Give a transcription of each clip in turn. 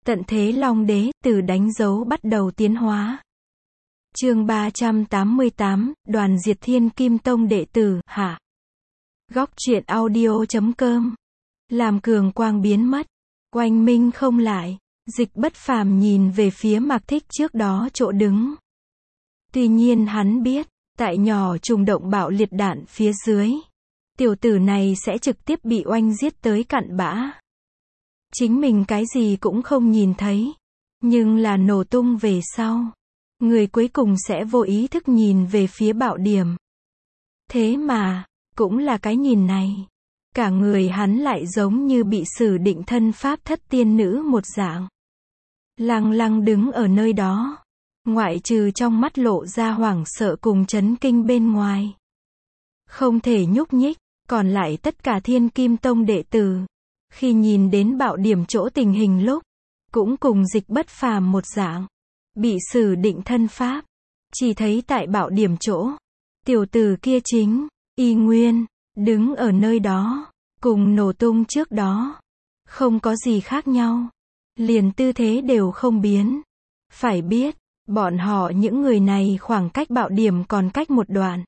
Tận thế Long Đế, từ đánh dấu bắt đầu tiến hóa. Chương 388, đoàn diệt Thiên Kim Tông đệ tử, hạ. Góc truyện audio.com. Làm cường quang biến mất, oanh minh không lại, Dịch Bất Phàm nhìn về phía Mạc Thích trước đó chỗ đứng. Tuy nhiên hắn biết, tại nhỏ trùng động bạo liệt đạn phía dưới, tiểu tử này sẽ trực tiếp bị oanh giết tới cặn bã. Chính mình cái gì cũng không nhìn thấy, nhưng là nổ tung về sau, người cuối cùng sẽ vô ý thức nhìn về phía bạo điểm. Thế mà, cũng là cái nhìn này, cả người hắn lại giống như bị sử định thân pháp thất tiên nữ một dạng. Lăng lăng đứng ở nơi đó, ngoại trừ trong mắt lộ ra hoảng sợ cùng chấn kinh bên ngoài. Không thể nhúc nhích, còn lại tất cả Thiên Kim Tông đệ tử, khi nhìn đến bạo điểm chỗ tình hình lúc, cũng cùng Dịch Bất Phàm một dạng, bị sử định thân pháp. Chỉ thấy tại bạo điểm chỗ, tiểu tử kia chính, y nguyên, đứng ở nơi đó, cùng nổ tung trước đó. Không có gì khác nhau. Liền tư thế đều không biến. Phải biết, bọn họ những người này khoảng cách bạo điểm còn cách một đoạn.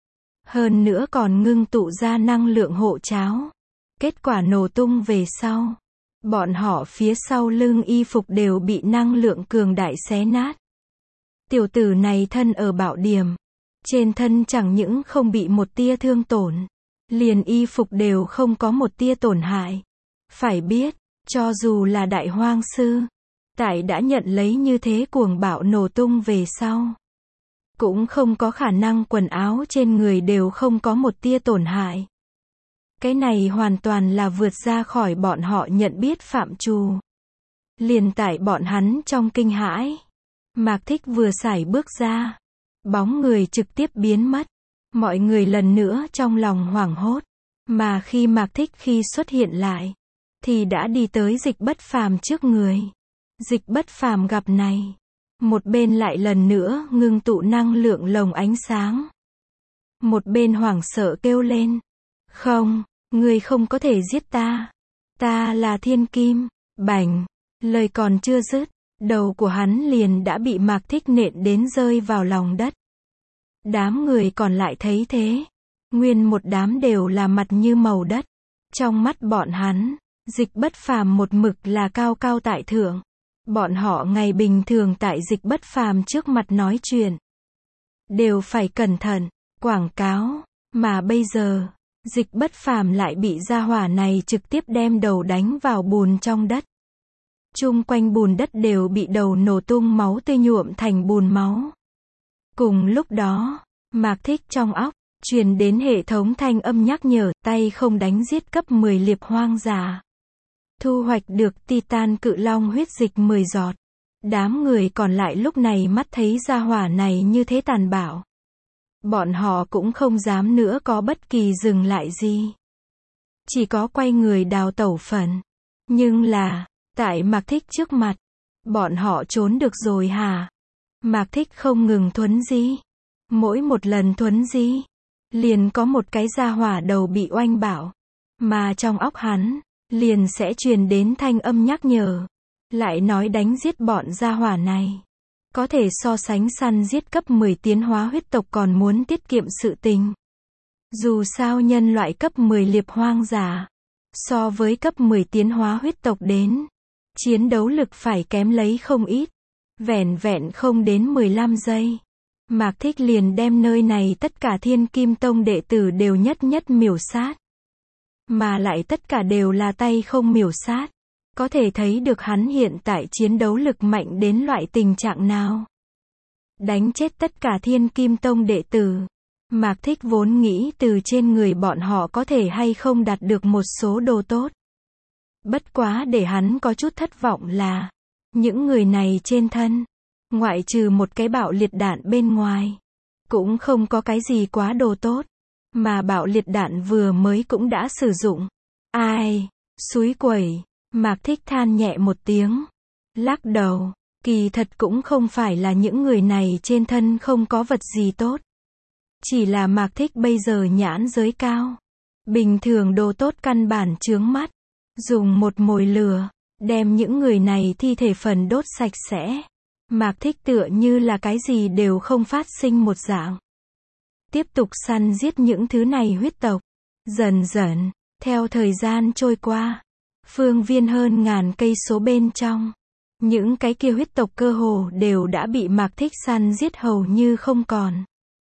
Hơn nữa còn ngưng tụ ra năng lượng hộ cháo. Kết quả nổ tung về sau, bọn họ phía sau lưng y phục đều bị năng lượng cường đại xé nát. Tiểu tử này thân ở bạo điểm, trên thân chẳng những không bị một tia thương tổn, liền y phục đều không có một tia tổn hại. Phải biết, cho dù là đại hoang sư, tại đã nhận lấy như thế cuồng bạo nổ tung về sau, cũng không có khả năng quần áo trên người đều không có một tia tổn hại. Cái này hoàn toàn là vượt ra khỏi bọn họ nhận biết phạm trù. Liền tại bọn hắn trong kinh hãi, Mạc Thích vừa sải bước ra, bóng người trực tiếp biến mất. Mọi người lần nữa trong lòng hoảng hốt, mà khi Mạc Thích khi xuất hiện lại, thì đã đi tới Dịch Bất Phàm trước người. Dịch Bất Phàm gặp này, một bên lại lần nữa ngưng tụ năng lượng lồng ánh sáng, một bên hoảng sợ kêu lên, không, ngươi không có thể giết ta, ta là Thiên Kim. Bành, lời còn chưa dứt, đầu của hắn liền đã bị Mạc Thích nện đến rơi vào lòng đất. Đám người còn lại thấy thế, nguyên một đám đều là mặt như màu đất. Trong mắt bọn hắn, Dịch Bất Phàm một mực là cao cao tại thượng. Bọn họ ngày bình thường tại Dịch Bất Phàm trước mặt nói chuyện, đều phải cẩn thận, quảng cáo, mà bây giờ, Dịch Bất Phàm lại bị gia hỏa này trực tiếp đem đầu đánh vào bùn trong đất. Chung quanh bùn đất đều bị đầu nổ tung máu tươi nhuộm thành bùn máu. Cùng lúc đó, Mạc Thích trong óc, truyền đến hệ thống thanh âm nhắc nhở, tay không đánh giết cấp 10 liệp hoang dã. Thu hoạch được Titan cự long huyết dịch 10 giọt. Đám người còn lại lúc này mắt thấy gia hỏa này như thế tàn bạo. Bọn họ cũng không dám nữa có bất kỳ dừng lại gì. Chỉ có quay người đào tẩu phần. Nhưng là, tại Mạc Thích trước mặt, bọn họ trốn được rồi hả? Mạc Thích không ngừng thuấn di. Mỗi một lần thuấn di, liền có một cái gia hỏa đầu bị oanh bạo. Mà trong óc hắn, liền sẽ truyền đến thanh âm nhắc nhở. Lại nói đánh giết bọn gia hỏa này, có thể so sánh săn giết cấp 10 tiến hóa huyết tộc còn muốn tiết kiệm sự tình. Dù sao nhân loại cấp 10 liệp hoang dã, so với cấp 10 tiến hóa huyết tộc đến, chiến đấu lực phải kém lấy không ít. Vẻn vẹn không đến 15 giây. Mạc Thích liền đem nơi này tất cả Thiên Kim Tông đệ tử đều nhất nhất miểu sát. Mà lại tất cả đều là tay không miểu sát. Có thể thấy được hắn hiện tại chiến đấu lực mạnh đến loại tình trạng nào. Đánh chết tất cả Thiên Kim Tông đệ tử. Mạc Thích vốn nghĩ từ trên người bọn họ có thể hay không đạt được một số đồ tốt. Bất quá để hắn có chút thất vọng là, những người này trên thân, ngoại trừ một cái bạo liệt đạn bên ngoài, cũng không có cái gì quá đồ tốt. Mà bạo liệt đạn vừa mới cũng đã sử dụng. Ai, xúi quẩy. Mạc Thích than nhẹ một tiếng, lắc đầu, kỳ thật cũng không phải là những người này trên thân không có vật gì tốt. Chỉ là Mạc Thích bây giờ nhãn giới cao. Bình thường đồ tốt căn bản chướng mắt. Dùng một mồi lửa, đem những người này thi thể phần đốt sạch sẽ. Mạc Thích tựa như là cái gì đều không phát sinh một dạng. Tiếp tục săn giết những thứ này huyết tộc. Dần dần, theo thời gian trôi qua, phương viên hơn ngàn cây số bên trong, những cái kia huyết tộc cơ hồ đều đã bị Mạc Thích săn giết hầu như không còn.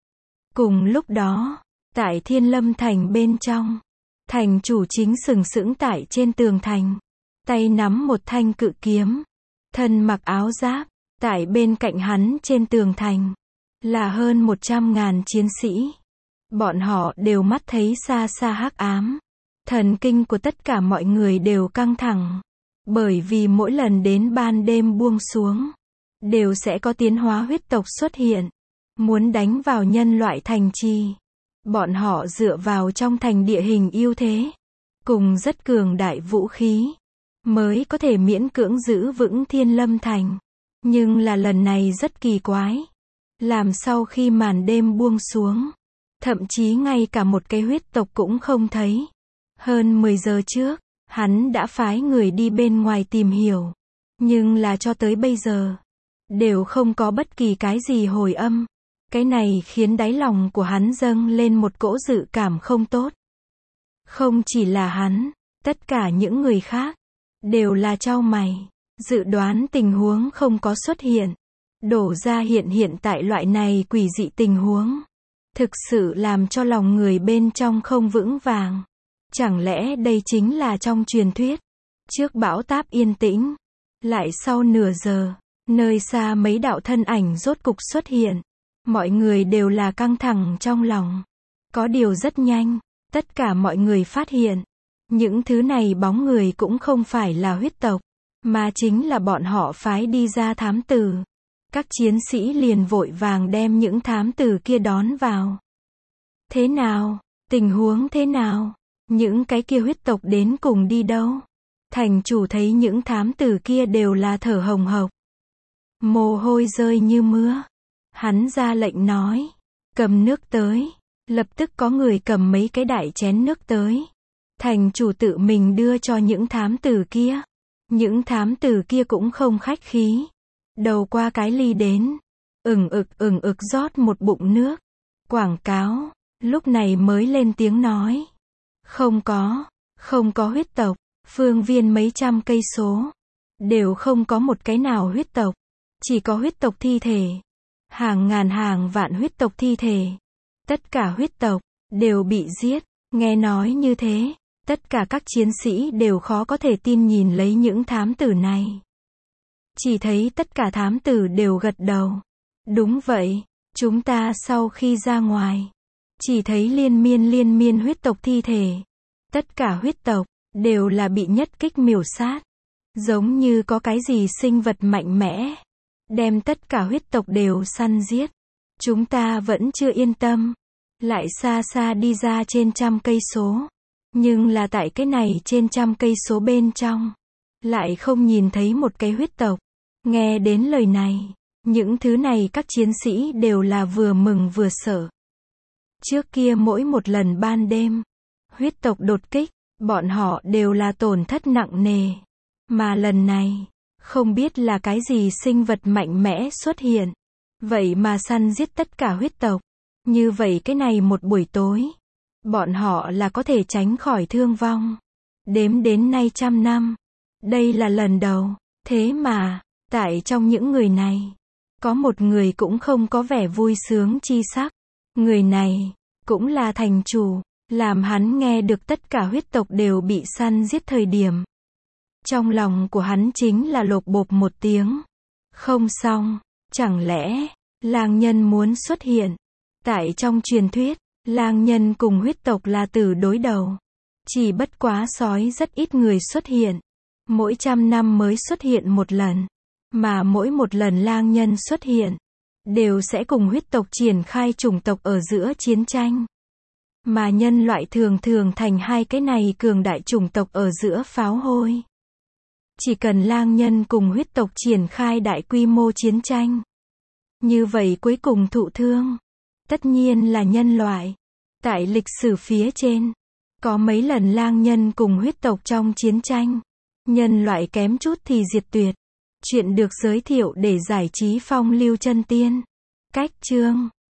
Cùng lúc đó, tại Thiên Lâm Thành bên trong, thành chủ chính sừng sững tại trên tường thành, tay nắm một thanh cự kiếm, thân mặc áo giáp, tại bên cạnh hắn trên tường thành, là hơn 100.000 chiến sĩ. Bọn họ đều mắt thấy xa xa hắc ám. Thần kinh của tất cả mọi người đều căng thẳng. Bởi vì mỗi lần đến ban đêm buông xuống, đều sẽ có tiến hóa huyết tộc xuất hiện. Muốn đánh vào nhân loại thành trì. Bọn họ dựa vào trong thành địa hình ưu thế, cùng rất cường đại vũ khí, mới có thể miễn cưỡng giữ vững Thiên Lâm Thành. Nhưng là lần này rất kỳ quái. Làm sau khi màn đêm buông xuống, thậm chí ngay cả một cái huyết tộc cũng không thấy. Hơn 10 giờ trước, hắn đã phái người đi bên ngoài tìm hiểu. Nhưng là cho tới bây giờ, đều không có bất kỳ cái gì hồi âm. Cái này khiến đáy lòng của hắn dâng lên một cỗ dự cảm không tốt. Không chỉ là hắn, tất cả những người khác, đều là chau mày. Dự đoán tình huống không có xuất hiện. Đổ ra hiện tại loại này quỷ dị tình huống. Thực sự làm cho lòng người bên trong không vững vàng. Chẳng lẽ đây chính là trong truyền thuyết? Trước bão táp yên tĩnh. Lại sau nửa giờ, nơi xa mấy đạo thân ảnh rốt cục xuất hiện. Mọi người đều là căng thẳng trong lòng. Có điều rất nhanh, tất cả mọi người phát hiện. Những thứ này bóng người cũng không phải là huyết tộc, mà chính là bọn họ phái đi ra thám tử. Các chiến sĩ liền vội vàng đem những thám tử kia đón vào. Thế nào? Tình huống thế nào? Những cái kia huyết tộc đến cùng đi đâu? Thành chủ thấy những thám tử kia đều là thở hồng hộc. Mồ hôi rơi như mưa. Hắn ra lệnh nói. Cầm nước tới. Lập tức có người cầm mấy cái đại chén nước tới. Thành chủ tự mình đưa cho những thám tử kia. Những thám tử kia cũng không khách khí. Đầu qua cái ly đến. ừng ực rót một bụng nước. Quảng cáo. Lúc này mới lên tiếng nói. Không có huyết tộc. Phương viên mấy trăm cây số. Đều không có một cái nào huyết tộc. Chỉ có huyết tộc thi thể. Hàng ngàn hàng vạn huyết tộc thi thể. Tất cả huyết tộc, đều bị giết. Nghe nói như thế, tất cả các chiến sĩ đều khó có thể tin nhìn lấy những thám tử này. Chỉ thấy tất cả thám tử đều gật đầu. Đúng vậy, chúng ta sau khi ra ngoài, chỉ thấy liên miên huyết tộc thi thể. Tất cả huyết tộc, đều là bị nhất kích miểu sát. Giống như có cái gì sinh vật mạnh mẽ. Đem tất cả huyết tộc đều săn giết. Chúng ta vẫn chưa yên tâm. Lại xa xa đi ra trên trăm cây số. Nhưng là tại cái này trên trăm cây số bên trong. Lại không nhìn thấy một cái huyết tộc. Nghe đến lời này. Những thứ này các chiến sĩ đều là vừa mừng vừa sợ. Trước kia mỗi một lần ban đêm. Huyết tộc đột kích. Bọn họ đều là tổn thất nặng nề. Mà lần này. Không biết là cái gì sinh vật mạnh mẽ xuất hiện. Vậy mà săn giết tất cả huyết tộc. Như vậy cái này một buổi tối. Bọn họ là có thể tránh khỏi thương vong. Đếm đến nay 100 năm. Đây là lần đầu. Thế mà, tại trong những người này, có một người cũng không có vẻ vui sướng chi sắc. Người này, cũng là thành chủ. Làm hắn nghe được tất cả huyết tộc đều bị săn giết thời điểm. Trong lòng của hắn chính là lộp bộp một tiếng. Không xong, chẳng lẽ, lang nhân muốn xuất hiện. Tại trong truyền thuyết, lang nhân cùng huyết tộc là tử đối đầu. Chỉ bất quá sói rất ít người xuất hiện. Mỗi 100 năm mới xuất hiện một lần. Mà mỗi một lần lang nhân xuất hiện, đều sẽ cùng huyết tộc triển khai chủng tộc ở giữa chiến tranh. Mà nhân loại thường thường thành hai cái này cường đại chủng tộc ở giữa pháo hôi. Chỉ cần lang nhân cùng huyết tộc triển khai đại quy mô chiến tranh. Như vậy cuối cùng thụ thương. Tất nhiên là nhân loại. Tại lịch sử phía trên, có mấy lần lang nhân cùng huyết tộc trong chiến tranh. Nhân loại kém chút thì diệt tuyệt. Chuyện được giới thiệu để giải trí phong lưu chân tiên. Cách chương